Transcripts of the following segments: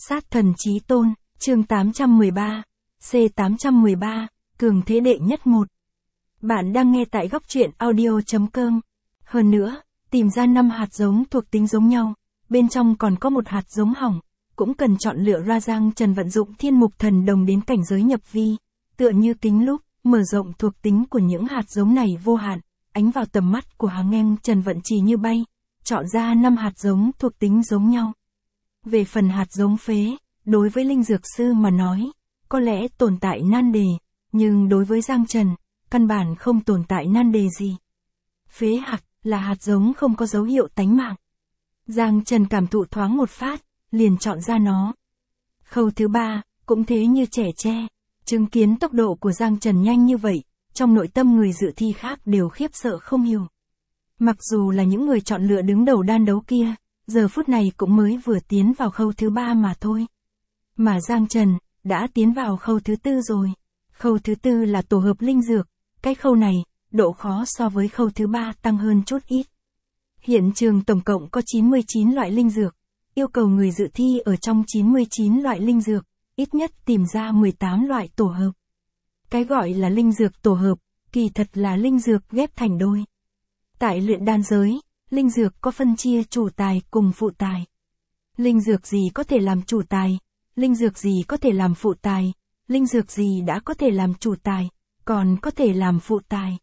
Sát thần chí tôn, chương 813, C813, cường thế đệ nhất 1. Bạn đang nghe tại góc truyện audio.com. Hơn nữa, tìm ra 5 hạt giống thuộc tính giống nhau, bên trong còn có một hạt giống hỏng, cũng cần chọn lựa ra. Giang Trần vận dụng thiên mục thần đồng đến cảnh giới nhập vi, tựa như kính lúp, mở rộng thuộc tính của những hạt giống này vô hạn, ánh vào tầm mắt của Hàng Nghen. Trần vận chỉ như bay, chọn ra 5 hạt giống thuộc tính giống nhau. Về phần hạt giống phế, đối với linh dược sư mà nói, có lẽ tồn tại nan đề, nhưng đối với Giang Trần, căn bản không tồn tại nan đề gì. Phế hạt là hạt giống không có dấu hiệu tánh mạng. Giang Trần cảm thụ thoáng một phát, liền chọn ra nó. Khâu thứ 3, cũng thế như trẻ tre, chứng kiến tốc độ của Giang Trần nhanh như vậy, trong nội tâm người dự thi khác đều khiếp sợ không hiểu. Mặc dù là những người chọn lựa đứng đầu đan đấu kia, giờ phút này cũng mới vừa tiến vào khâu thứ 3 mà thôi. Mà Giang Trần, đã tiến vào khâu thứ 4 rồi. Khâu thứ 4 là tổ hợp linh dược, cái khâu này, độ khó so với khâu thứ 3 tăng hơn chút ít. Hiện trường tổng cộng có 99 loại linh dược, yêu cầu người dự thi ở trong 99 loại linh dược, ít nhất tìm ra 18 loại tổ hợp. Cái gọi là linh dược tổ hợp, kỳ thật là linh dược ghép thành đôi. Tại luyện đan giới, linh dược có phân chia chủ tài cùng phụ tài. Linh dược gì có thể làm chủ tài, linh dược gì có thể làm phụ tài, linh dược gì đã có thể làm chủ tài, còn có thể làm phụ tài.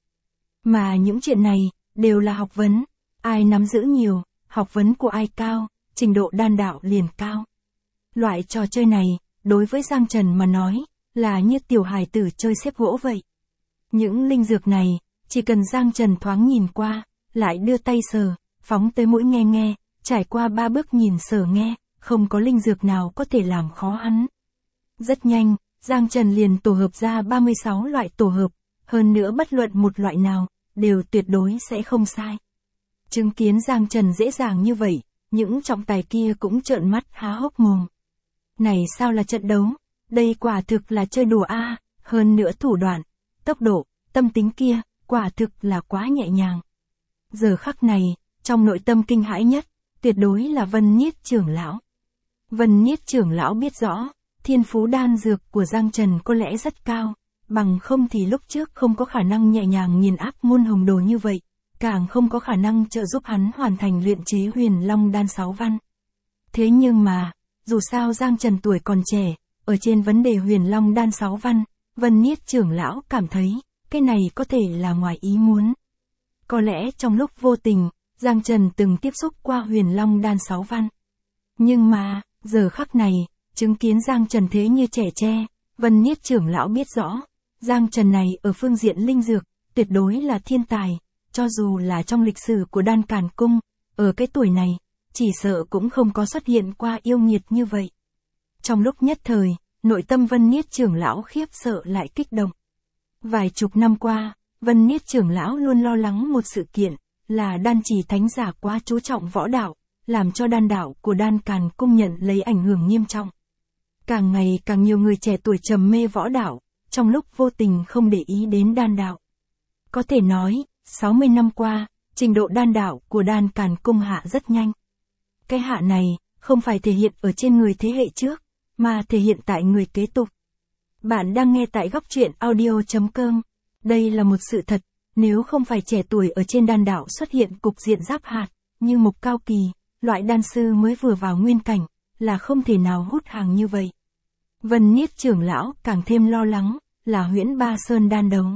Mà những chuyện này, đều là học vấn, ai nắm giữ nhiều, học vấn của ai cao, trình độ đan đạo liền cao. Loại trò chơi này, đối với Giang Trần mà nói, là như tiểu hài tử chơi xếp gỗ vậy. Những linh dược này, chỉ cần Giang Trần thoáng nhìn qua, lại đưa tay sờ, phóng tới mũi nghe nghe, trải qua 3 bước nhìn sờ nghe, không có linh dược nào có thể làm khó hắn. Rất nhanh, Giang Trần liền tổ hợp ra 36 loại tổ hợp, hơn nữa bất luận một loại nào, đều tuyệt đối sẽ không sai. Chứng kiến Giang Trần dễ dàng như vậy, những trọng tài kia cũng trợn mắt há hốc mồm. Này sao là trận đấu, đây quả thực là chơi đùa a, hơn nữa thủ đoạn, tốc độ, tâm tính kia, quả thực là quá nhẹ nhàng. Giờ khắc này, trong nội tâm kinh hãi nhất, tuyệt đối là Vân Niết trưởng lão. Vân Niết trưởng lão biết rõ, thiên phú đan dược của Giang Trần có lẽ rất cao, bằng không thì lúc trước không có khả năng nhẹ nhàng nghiền áp môn hồng đồ như vậy, càng không có khả năng trợ giúp hắn hoàn thành luyện chế Huyền Long đan 6 văn. Thế nhưng mà, dù sao Giang Trần tuổi còn trẻ, ở trên vấn đề Huyền Long đan 6 văn, Vân Niết trưởng lão cảm thấy, cái này có thể là ngoài ý muốn. Có lẽ trong lúc vô tình, Giang Trần từng tiếp xúc qua Huyền Long đan 6 văn. Nhưng mà, giờ khắc này, chứng kiến Giang Trần thế như trẻ tre, Vân Niết trưởng lão biết rõ, Giang Trần này ở phương diện linh dược, tuyệt đối là thiên tài, cho dù là trong lịch sử của Đan Càn Cung, ở cái tuổi này, chỉ sợ cũng không có xuất hiện qua yêu nghiệt như vậy. Trong lúc nhất thời, nội tâm Vân Niết trưởng lão khiếp sợ lại kích động. Vài chục năm qua, Vân Niết trưởng lão luôn lo lắng một sự kiện, là đan trì thánh giả quá chú trọng võ đạo, làm cho đan đạo của Đan Càn Cung nhận lấy ảnh hưởng nghiêm trọng. Càng ngày càng nhiều người trẻ tuổi trầm mê võ đạo, trong lúc vô tình không để ý đến đan đạo. Có thể nói, 60 năm qua, trình độ đan đạo của Đan Càn Cung hạ rất nhanh. Cái hạ này, không phải thể hiện ở trên người thế hệ trước, mà thể hiện tại người kế tục. Bạn đang nghe tại góc truyện audio.com. Đây là một sự thật, nếu không phải trẻ tuổi ở trên đan đạo xuất hiện cục diện giáp hạt, như Mục Cao Kỳ, loại đan sư mới vừa vào nguyên cảnh, là không thể nào hút hàng như vậy. Vân Niết trưởng lão càng thêm lo lắng, là Huyễn Ba Sơn đan đấu.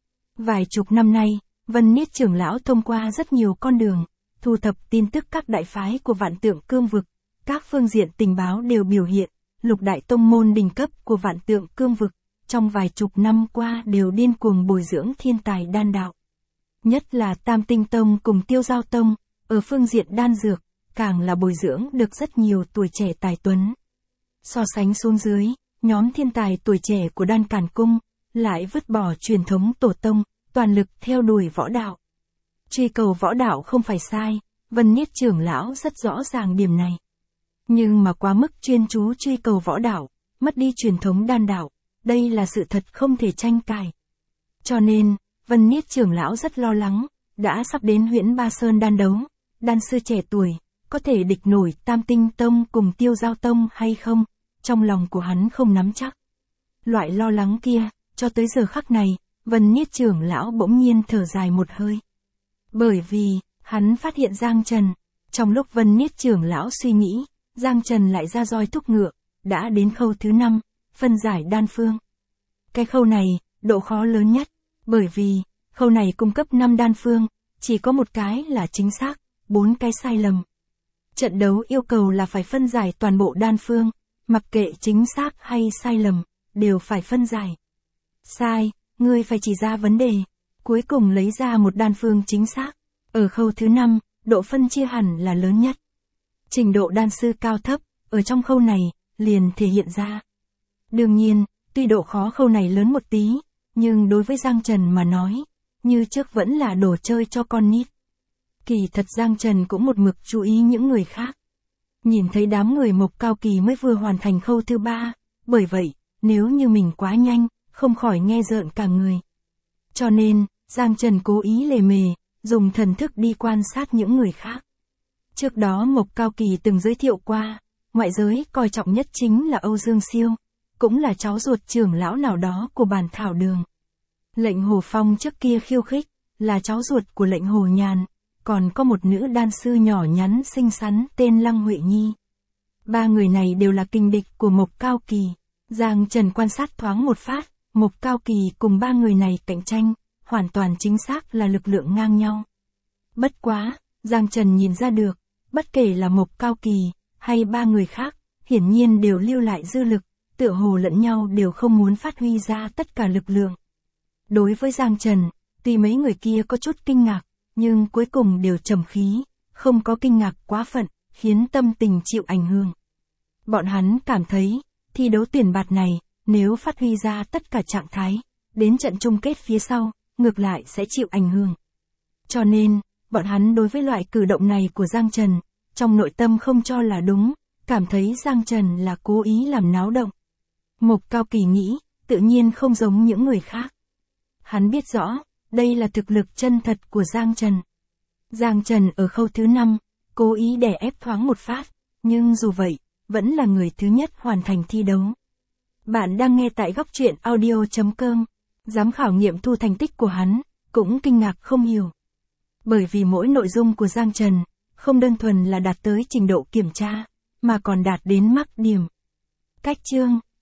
Vài chục năm nay, Vân Niết trưởng lão thông qua rất nhiều con đường, thu thập tin tức các đại phái của Vạn Tượng Cương vực, các phương diện tình báo đều biểu hiện, lục đại tông môn đỉnh cấp của Vạn Tượng Cương vực, trong vài chục năm qua đều điên cuồng bồi dưỡng thiên tài đan đạo. Nhất là Tam Tinh Tông cùng Tiêu Giao Tông, ở phương diện đan dược, càng là bồi dưỡng được rất nhiều tuổi trẻ tài tuấn. So sánh xuống dưới, nhóm thiên tài tuổi trẻ của Đan Càn Cung, lại vứt bỏ truyền thống tổ tông, toàn lực theo đuổi võ đạo. Truy cầu võ đạo không phải sai, Vân Niết trưởng lão rất rõ ràng điểm này. Nhưng mà quá mức chuyên chú truy cầu võ đạo, mất đi truyền thống đan đạo, đây là sự thật không thể tranh cãi. Cho nên, Vân Niết trưởng lão rất lo lắng, đã sắp đến Huyễn Ba Sơn đan đấu, đan sư trẻ tuổi, có thể địch nổi Tam Tinh Tông cùng Tiêu Giao Tông hay không, trong lòng của hắn không nắm chắc. Loại lo lắng kia, cho tới giờ khắc này, Vân Niết trưởng lão bỗng nhiên thở dài một hơi. Bởi vì, hắn phát hiện Giang Trần, trong lúc Vân Niết trưởng lão suy nghĩ, Giang Trần lại ra roi thúc ngựa, đã đến khâu thứ 5, phân giải đan phương. Cái khâu này, độ khó lớn nhất, bởi vì, khâu này cung cấp 5 đan phương, chỉ có một cái là chính xác, 4 cái sai lầm. Trận đấu yêu cầu là phải phân giải toàn bộ đan phương, mặc kệ chính xác hay sai lầm, đều phải phân giải. Sai, ngươi phải chỉ ra vấn đề, cuối cùng lấy ra một đan phương chính xác. Ở khâu thứ 5, độ phân chia hẳn là lớn nhất. Trình độ đan sư cao thấp, ở trong khâu này, liền thể hiện ra. Đương nhiên, tuy độ khó khâu này lớn một tí, nhưng đối với Giang Trần mà nói, như trước vẫn là đồ chơi cho con nít. Kỳ thật Giang Trần cũng một mực chú ý những người khác. Nhìn thấy đám người Mộc Cao Kỳ mới vừa hoàn thành khâu thứ 3, bởi vậy, nếu như mình quá nhanh, không khỏi nghe rợn cả người. Cho nên, Giang Trần cố ý lề mề, dùng thần thức đi quan sát những người khác. Trước đó Mộc Cao Kỳ từng giới thiệu qua, ngoại giới coi trọng nhất chính là Âu Dương Siêu, cũng là cháu ruột trưởng lão nào đó của Bản Thảo Đường. Lệnh Hồ Phong trước kia khiêu khích, là cháu ruột của Lệnh Hồ Nhàn, còn có một nữ đan sư nhỏ nhắn xinh xắn tên Lăng Huệ Nhi. 3 người này đều là kình địch của Mộc Cao Kỳ. Giang Trần quan sát thoáng một phát, Mộc Cao Kỳ cùng 3 người này cạnh tranh, hoàn toàn chính xác là lực lượng ngang nhau. Bất quá, Giang Trần nhìn ra được, bất kể là Mộc Cao Kỳ, hay 3 người khác, hiển nhiên đều lưu lại dư lực, tựa hồ lẫn nhau đều không muốn phát huy ra tất cả lực lượng. Đối với Giang Trần, tuy mấy người kia có chút kinh ngạc, nhưng cuối cùng đều trầm khí, không có kinh ngạc quá phận, khiến tâm tình chịu ảnh hưởng. Bọn hắn cảm thấy, thi đấu tuyển bạt này, nếu phát huy ra tất cả trạng thái, đến trận chung kết phía sau, ngược lại sẽ chịu ảnh hưởng. Cho nên, bọn hắn đối với loại cử động này của Giang Trần, trong nội tâm không cho là đúng, cảm thấy Giang Trần là cố ý làm náo động. Mộc Cao Kỳ nghĩ, tự nhiên không giống những người khác. Hắn biết rõ, đây là thực lực chân thật của Giang Trần. Giang Trần ở khâu thứ 5, cố ý đè ép thoáng một phát, nhưng dù vậy, vẫn là người thứ nhất hoàn thành thi đấu. Bạn đang nghe tại góc truyện audio.com. Giám khảo nghiệm thu thành tích của hắn, cũng kinh ngạc không hiểu. Bởi vì mỗi nội dung của Giang Trần, không đơn thuần là đạt tới trình độ kiểm tra, mà còn đạt đến mắc điểm. Cách chương